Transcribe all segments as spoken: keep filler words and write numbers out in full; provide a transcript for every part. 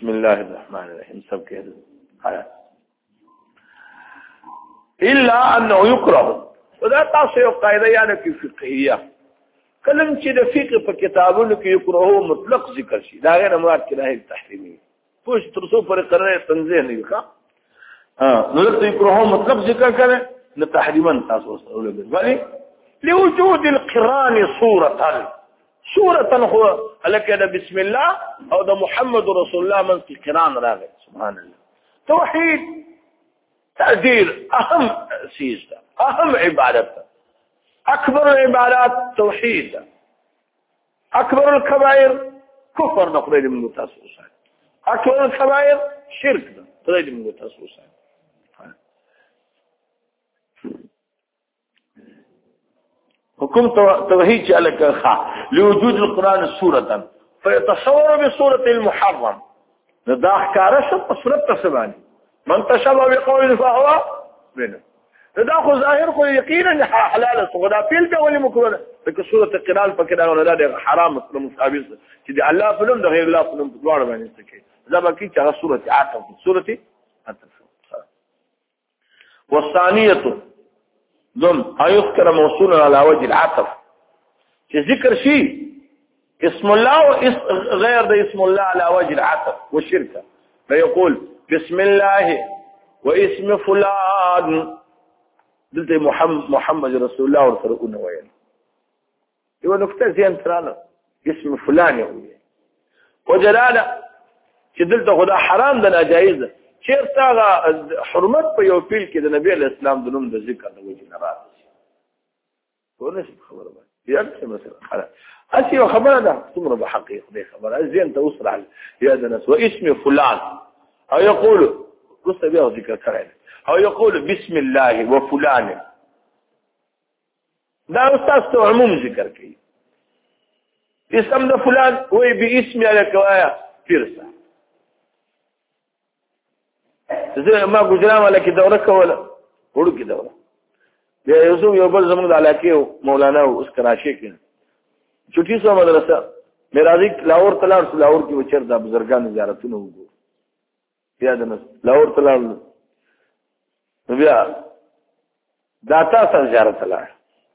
بسم الله الرحمن الرحيم سب كده آيات إلا أنه يكره وذا تاسع قاعدة يعني في فقهية كلام كده فقه في كتابه كي يكرهه مطلق ذكر شيء لا غير مراد كراهية التحريمية فوش ترسو فرق قرار تنزيه نيكا اه نقول يكرهه مطلق ذكر كده لتحريما تاسع ولا بالي لوجود القران صورة صورة هو لك هذا بسم الله أو ده محمد رسول الله من في القرآن راغب سبحان الله توحيد تقدير أهم سيجدة أهم عبادة أكبر العبادات توحيد أكبر الكبائر كفر نقرأ من متاسوسا أكبر الكبائر شرك نقرأ من متاسوسا حكم توحيد لك الخاء لوجود القرآن سورة فيتصور بصورة المحرم نداخ كارشة صورة تسباني من تشبه بقول فهو منه نداخ ظاهر كل يقينا حلال صغدا فيلك ولي مكروه لك سورة القرآن فكذا ولا ده حرام مصابيس كده الله فلم ده غير الله فلم تدوار بين استكي إذا بقي على سورة عاطف سورة عاطف والثانية ضم أيذكر موصولا على وجه العطف ذكر شيء اسم الله غير ده اسم الله على وجه العطف والشركة فيقول بسم الله واسم فلان قلت محمد محمد رسول الله ورسولنا وين يقول نكتة زين ترانا اسم فلان يقول وجلاله شدلت خدا حرام ده جائزة شير تاغا حرمت په یو پیل کې د نبی اسلام د نوم د ذکر د وجه نه راځي ونه شي خبره ده یاد څه مثلا خلاص اسی خبره ده څومره به حقیقت ده خبره زين توصل على يا ناس واسم فلان او يقول قصه بها ذكر كره او يقول بسم الله وفلان دا استاذ عموم ذکر کوي اسم ده فلان وي باسم لك وایا فرسه زه ما ګجرام علاقه دوره کوله وړو کې دوره بیا یو څو یو بل زموږ د علاقه مولانا اوس کراچي کې چټي سو مدرسه میراضی لاهور تلار سو لاهور کې وچر د بزرګانو زیارتونه وګورو بیا د لاهور تلار نو بیا داتا سره زیارت تلار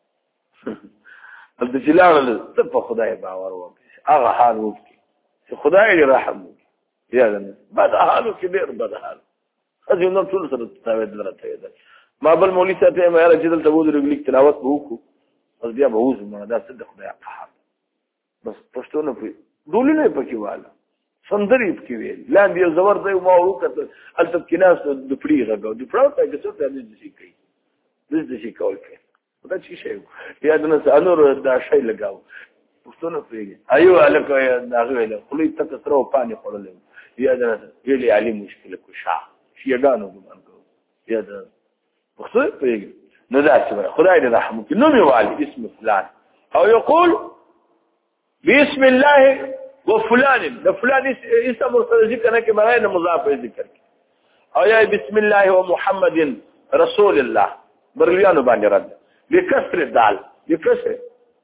د جلال ته په خدای باور وکړي هغه حال وکړي چې خدای دې رحم وکړي بیا د بعد حالو کې ډېر بد حال ازي نو ټول سره تاوید درته ده ما بل مولوی صاحب یې مې راځي دلته وځو لیک تلاوت وکړو بس بیا به وځو مړه دا څه د خدای قهر بس پښتو نه پي ډولې نه پکې واله سندري پکې ویل لاندې یو زبر دی ما وکړه البته کې ناس د پړی غو د پړاو ته څه ته دې شي کوي دې شي کول کوي دا چې شي یا د نس انور دا شي لگاو پښتو نه پي ايو الکه دا غوېله خلې تک سره پانی خورل یا د ویلي علي مشکل کو شاه شيغانو ګمان کو یا د مخصوص پیږي نو دا چې خدای دې رحم وکړي نو میوالي اسم فلان او يقول بسم الله وفلان ده فلان اسم مرسل ذکر نه کې مرای نه مضاف ذکر او یا بسم الله ومحمد رسول الله برلیانو باندې رد بکسر الدال بکسر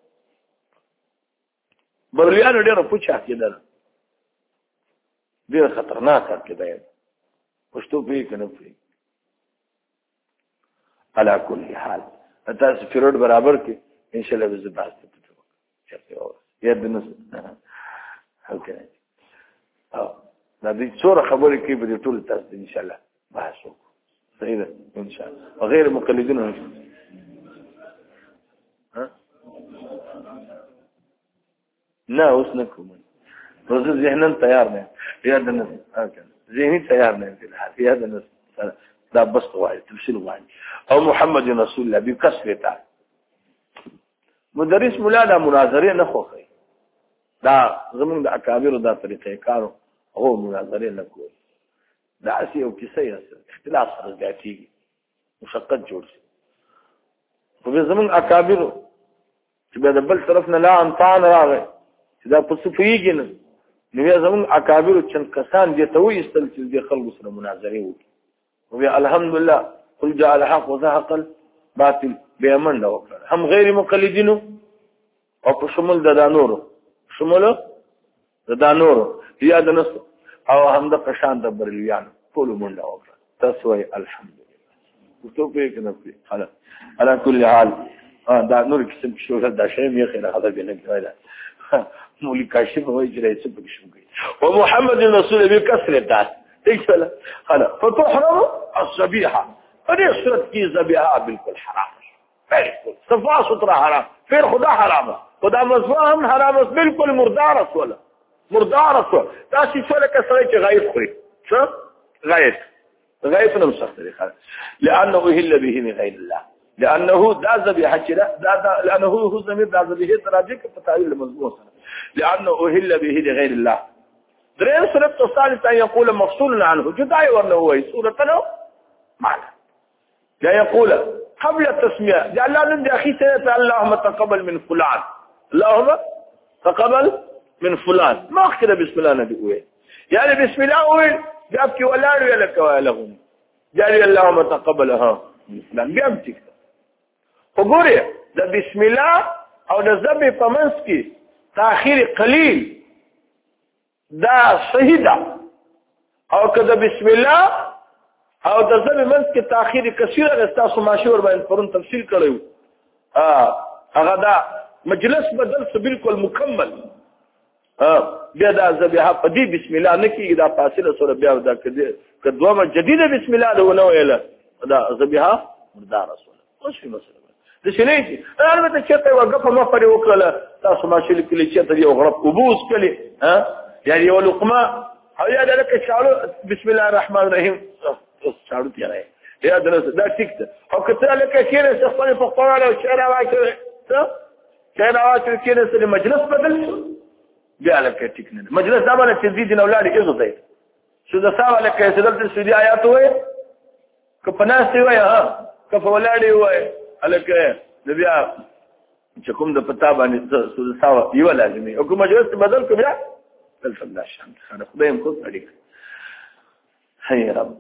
برلیانو ډېر پوښتنه کېدل ډېر خطرناک کېدل پښتو په کې نه پوي على كل حال تاسو فیروډ برابر کې ان شاء الله به زباست ته چته او یا د نس اوکې او دا دې څوره خبرې کې به ټول تاسو ان شاء الله بحث وکړو صحیح ده ان شاء الله وغير مقلدين ها نه اوس نه کوم روز ذهنن تیار نه یا د نس اوکې ذهني تیار نه دي یا د نس دا بس واحد تفصيل واحد او محمد رسول الله بكسرته مدرس مولانا مناظره نه خوخي دا زمون د اکابر دا طریقې کارو او مناظره نه کوي دا اسی او کیسه اختلاف سره ذاتي مشقت جوړ شي په زمون اکابر چې به بل طرف نه لا انطان راغی چې دا په صفیږي نه نو زمون اکابر چن کسان دي ته وي استل چې د خلکو سره مناظره وکړي وبي الحمد لله قل جاء الحق وزهق الباطل بيمن وكره هم غير مقلدين او په شمول د دانورو شمول د دانورو یا د نس او هم د قشان د بریلیان ټول منډه وکړه تاسو وای الحمدلله تو په کې نه پی حالا على كل حال دا نور قسم شو دا شی یې خیره هدا به نه کړه مولي کاشف وای چې رئیس په شو کوي ومحمد رسول به کسر الدال اكفل حالا فتحرم الذبيحه فدې صورت کې ذبیحه بالکل حرام بالکل صفا سترا حرام پھر خدا حرام خدا مزوام حرام بالکل مردار رسول مردار رسول دا چې څه لکه سره چې غیب خوري څه غیب غیب نه مستقر لانه اهل به من غير الله لانه دا ذبيحه دا دا لانه هو زمير دا ذبيحه تراجع په تعویل مضمون لانه اهل به لغير الله درين سورة الثالثة يقول مفصول عنه جداي ورنه هو سورة له معنى لا يقول قبل التسمية جعل الله نندي أخي سيئة اللهم تقبل من فلان اللهم تقبل من فلان ما أخذ بسم الله نبي أوي يعني بسم الله أوي جابك ولا لك ولهم جعل اللهم تقبلها من فلان جابتك فقولي ده بسم الله أو ده زبي فمنسكي تأخير قليل دا صحیح ده او کده بسم الله او د زمي منځ کې تاخير کثیر استاسو ماشور باندې پرون تفصیل کړو ها هغه دا مجلس بدل څه بالکل مکمل ها بیا دا ذبیحه په دې بسم الله نه کېږي دا فاصله سره بیا دا کده کدومه جديده بسم الله ده ونه ویله دا ذبیحه مردار رسول اوس په مسله د شنه دي البته چې ته وقفه ما پرې وکړه تاسو ماشل کلی چې ته یو غرب قبوس کلی ها يعني يقول لقمة هيا ده لك شعره بسم الله الرحمن الرحيم شعره تيراي يا ده ده تكته او كتر لك كده استخدام فقراء لو شارع واكر شارع واكر كده في المجلس بدل جاء لك تكنه مجلس ده ولا تزيد اولادك ايش زي شو ده سوا لك سدلت السودي ايات وي كفناس وي ها كف اولادي وي لك نبيا چې کوم د پتا باندې سود سوا یو لازمي او کوم مجلس بدل کو بیا الف الله شان خان خدایم کو اړیک هي رب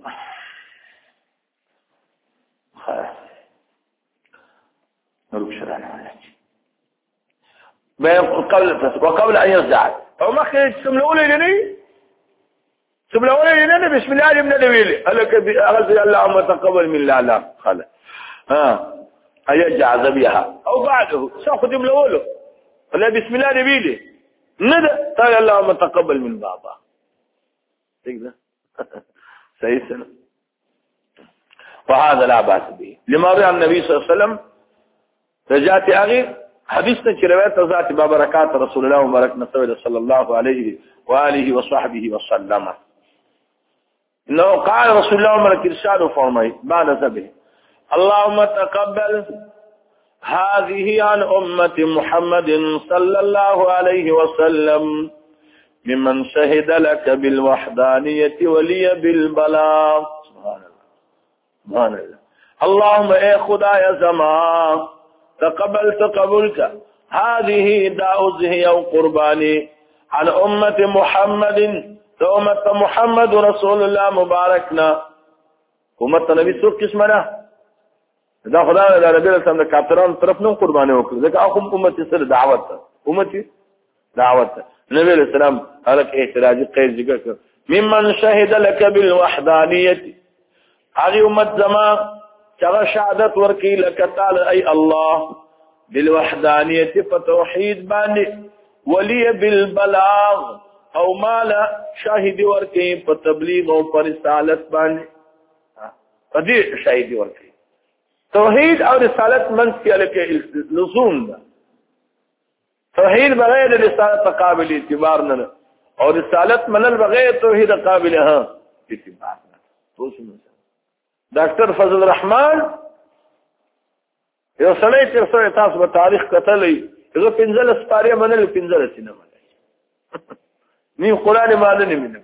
ها نروح شرعنا ما قبل وقبل ان يرجع او ما خرج سم الاولى لني سم الاولى لني بسم الله ابن دويل قالك اغزي اللهم تقبل من لا لا خلا ها ايجع ذبيحه او بعده ساخذ من الاولى ولا بسم الله نبيلي ندى قال اللهم تقبل من بابا تقدر صحيح سنة وهذا لا باس به لما روى النبي صلى الله عليه وسلم رجعت اغي حديثنا في روايه ذات ببركات رسول الله وبركنا صلى الله عليه واله وصحبه وسلم انه قال رسول الله ملك ارشاد فرمای بعد ذبه اللهم تقبل هذه عن أمة محمد صلى الله عليه وسلم ممن شهد لك بالوحدانية ولي بالبلاغ سبحان الله سبحان الله اللهم اے خدا یا زمان تقبل تقبلك هذه داؤزه او قرباني عن أمة محمد أمة محمد رسول الله مباركنا أمة نبي سوق اسمنا دا خدای د نبی رسول الله کافرانو طرف نو قرباني وکړه ځکه هغه امت سره دعوت امت دعوت نبی رسول الله هغه احتراجي قید ذکر کړ ممن شهد لك بالوحدانيه هغه امت زما چې شهادت ورکړي لك تعالی اي الله بالوحدانيه فتوحید باندې ولي بالبلاغ او مال شاهد ورکړي په تبلیغ او پر رسالت باندې په دې شاهد ورکړي توحید او رسالت منځ کې الکه لزوم ده توحید بغیر رسالت قابل اعتبار نه او رسالت منل بغیر توحید قابل ها اعتبار نه اوس ډاکټر فضل الرحمن یو سړی چې څو تاسو په تاریخ کتلې یو پنځل سپاره منل پنځل سینما ني قران باندې نه منل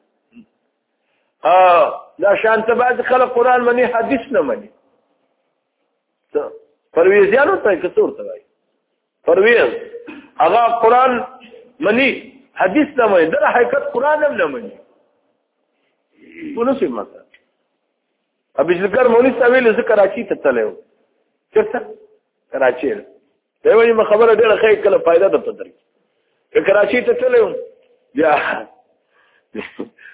ها دا شانته بعد خلک قران مني حدیث نه مني پرویزیانو ته کڅور ته وای پرویز هغه قران منی حدیث نه مني در حقیقت قران هم نه مني ونه سم مثلا ابي ذکر مولوی صاحب ذکر اچي ته تلو چرته کراچي دی وایي ما خبره ډیره ښه کله فائدہ ده پدري کراچي ته تلو بیا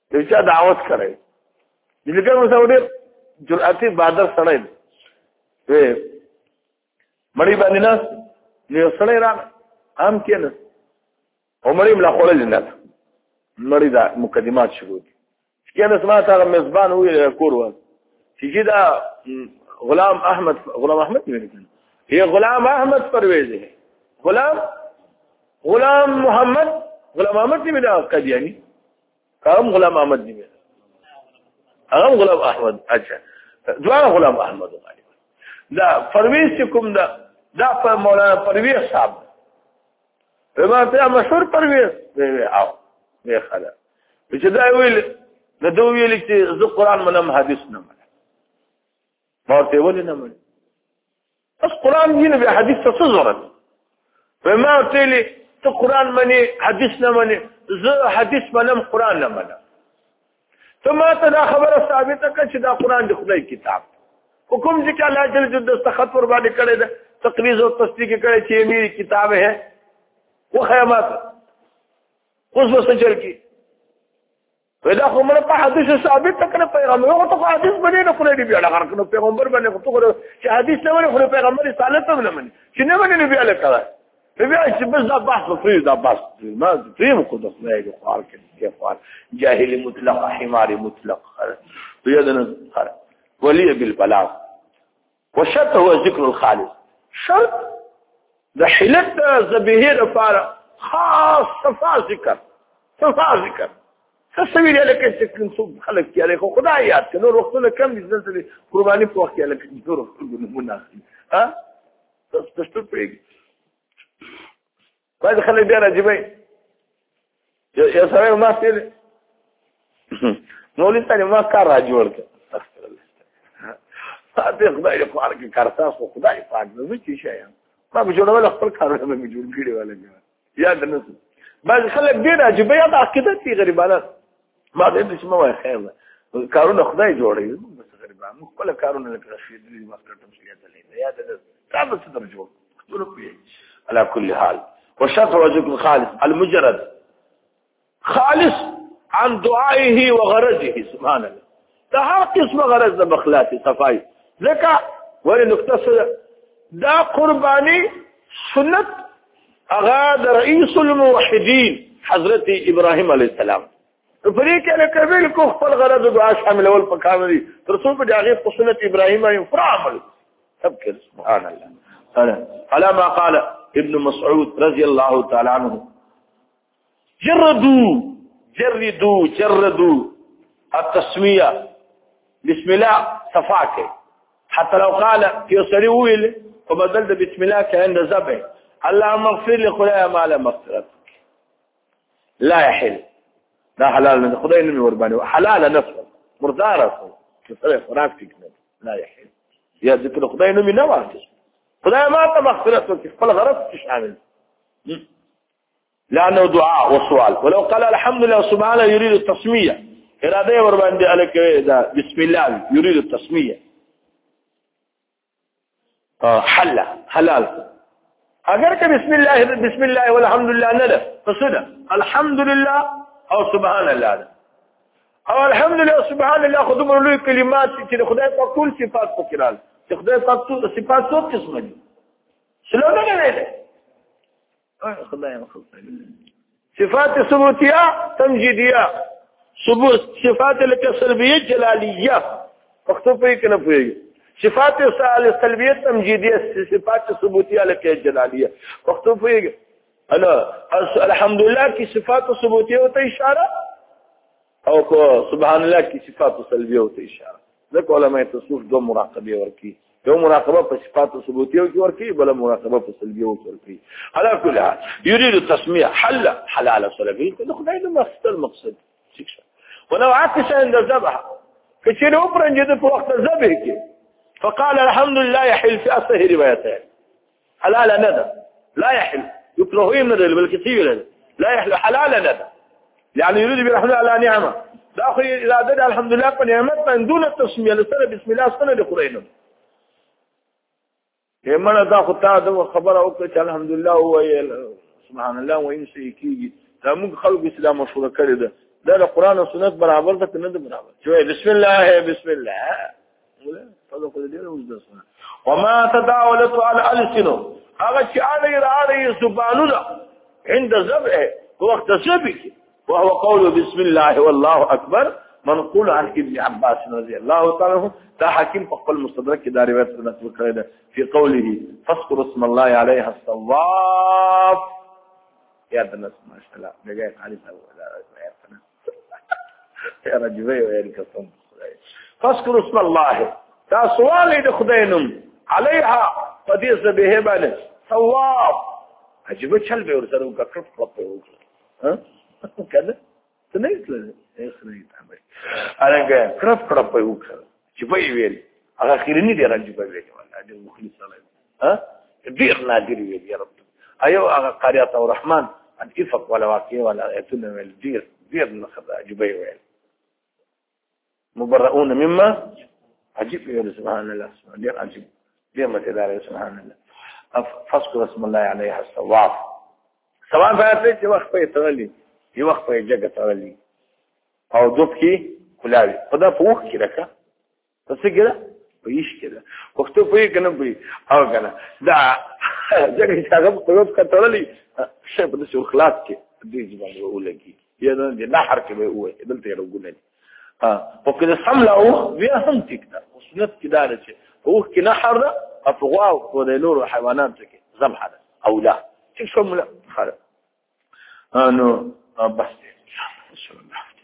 چې دعوت کړي دغه مساوډر جرأتي بادر سړی وي مړی باندې ناس نه سړی را هم کېنه او مړی ملا خولل نه مړی دا مقدمات شروع دي کېنه سمعت هغه میزبان وی کور و چې دا غلام احمد غلام احمد ویل هي غلام احمد پرویز ہے غلام غلام محمد غلام احمد دی دا قدیانی کام غلام احمد دی هغه غلام احمد اچھا دوه غلام احمد غالبا دا پرویز کوم دا دا په مولانا پرویز صاحب ما ته مشهور پرویز وی او وی خلا چې دا ویل دا دوه ویل چې زه قران منم حدیث نه منم ما ته ولې نه منم بس قران دین به حدیث څه ضرورت فما ته لي ته قران مني حدیث نه مني زه حدیث منم قران نه منم ثم ته دا خبره ثابته کړه چې دا قران د خدای کتاب حکم چې الله جل جلاله دستخط ور باندې کړی ده تقریر او تصدیق کړي چې میری کتاب ہے وہ خیامات اوس وسجل کی ودا خو موږ په حدیث ثابت کړه پیغمبر هغه ته حدیث باندې نه خوري بیا لغړ کړه پیغمبر باندې خو ته چې حدیث نه ونه خوري پیغمبر رسالت هم نه مني چې نه مني بیا لکه بیا چې بس دا بحث فری دا بحث ما فهم کو د خدای د خوار کې کې خوار جاهل مطلق حمار مطلق بيدنا خر ولي بالبلاغ والشرط هو ذكر الخالص شرط د حلت ذبیحه لپاره خاص صفا ذکر صفا ذکر څه ویل لکه چې کوم څوک خلک کې له خدای یاد کړي نو وختونه کم دي ځل قرباني په وخت کې لکه نور نمونه ها تاسو څه پېږي بعد خلک بیا راځي یا سره ما تل نو لته ما کار را جوړ کړ استغفر الله تاسو خدای په اړه کې کار تاسو خدای پاک نو چې شي ما به جوړول خپل کارونه مې جوړ کړی ولا یاد نه بعد خلک ډیر عجیب یا د عقیدت دي غریبانه ما دې چې ما وای خیر کارونه خدای جوړي بس غریبانه خپل کارونه لکه رشید دې مسله تمثيليه دي یاد نه تاسو څه درجو ټول په على كل حال والشرط هو ذكر الخالص المجرد خالص عن دعائه وغرضه سبحان الله ده هر قسم غرض د مخلاصي صفائی ذکا ولې نقطه دا قرباني سنت اغا رئيس الموحدين حضرت ابراهيم عليه السلام فريق له کبل کو خپل غرض دعا شامل اول پکامري رسول په دغه سنت ابراهيم يفرع عمل سب کې سبحان الله على ما قال ابن مسعود رضي الله تعالى عنه جردوا جردوا جردوا التسميه بسم الله صفاك حتى لو قال في سريويل وبدل بسم الله كأن ذبح اللهم اغفر لي خدايا ما لا مغفرتك لا يحل لا حلال من خدايا نمي ورباني حلال نفسه مردارة كثير فرافك لا يحل يا ذكر خدايا نمي نواتي خدايا ما لا مغفرتك فلا غرض مش عامل لأنه دعاء وسؤال ولو قال الحمد لله سبحانه يريد التسمية إرادة ورباني قالك بسم الله يريد التسمية حل حلال اگر کہ بسم الله بسم الله والحمد لله نه فصدا الحمد لله او سبحان الله او الحمد لله سبحان الله خدوم له کلمات چې خدای په ټول صفات پکړال چې خدای په ټول صفات څو قسم دي شلو نه غوړي خدای مخلوق صفات ثبوتيه تمجيديه ثبوت صفات لك سلبيه جلاليه وقت په کې نه پوي صفات سلبيه تمجيديه صفات ثبوتيه لك جلاليه وقت په انا الحمد لله کی صفات ثبوتيه او ته اشاره او کو سبحان الله کی صفات سلبيه او ته اشاره ذکر علماء تصوف دو مراقبه ورکی یو مراقبه په صفات ثبوتيه او ورکی بل مراقبه په سلبيه او ورکی على كل حال يريد التسميه حل حلال سلبيه خدای نو مقصد المقصد ولو عكس عند الذبح كثير برنجد في وقت الذبح فقال الحمد لله يحل في أصله روايتين حلال ندى لا يحل يكرهين ندى بالكثير لا يحل حلال ندى يعني يريد برحمة على نعمة داخل إذا بدأ الحمد لله فنعمت من دون التسمية لسنة بسم الله سنة لقرينه يمنا داخل تعالى وخبره وقت الحمد لله هو سبحان الله وإنسي كيجي لا ممكن خلق إسلام مشهورة كده دا القرآن والسنة برابر ده كنا برابر شوي بسم الله بسم الله فضل دې وځه وما تداولت على السنو هغه چې علي راړي زبانونه عند ذبح وقت ذبح وهو قول بسم الله والله اكبر منقول عن ابن عباس رضي الله تعالى عنه دا حكيم فقل المستدرك دا رواية نتذكر في قوله فاذكر اسم الله عليها الصواف يا الناس ما شاء الله بقيت عليها يا رجبي ويا الكفن فاذكر اسم الله دا سوالي دا خدينم عليها قديس به بانه صواف عجبت شلبي ورسلوا كفر ربي ها كذا تنيت له ايه خليت عمل انا كرف كرف وكذا جبي ويلي اخرني دي رجبي ويلي والله دي مخلص الله ها دير نادر ويلي يا رب ايوه قريه الرحمن ان افق ولا واقع ولا يتنا الدير دير نخذ جبي ويلي مبرؤون مما عجيب يا سبحان الله دير عجيب دير ما تدار سبحان الله فاذكر اسم الله عليها الصواف سواء فاتت وقت يتغلي یو وخت په جګه تړلې او دوب کې کلاوي خدا په وخت کې راکا څه ګره په هیڅ کې ده وخت په کنه په او کنه دا جګه چې هغه په وخت کې تړلې څه په څو خلاص کې دې ځبانه ولګي یا نه نه حرکت به وي دلته یو ګولې ها په کې سملا او بیا هم تکته سنت کې دار چې په وخت کې نه حر په غوا او د نور حیوانات کې ذبح او لا څه کومه خلاص انو بس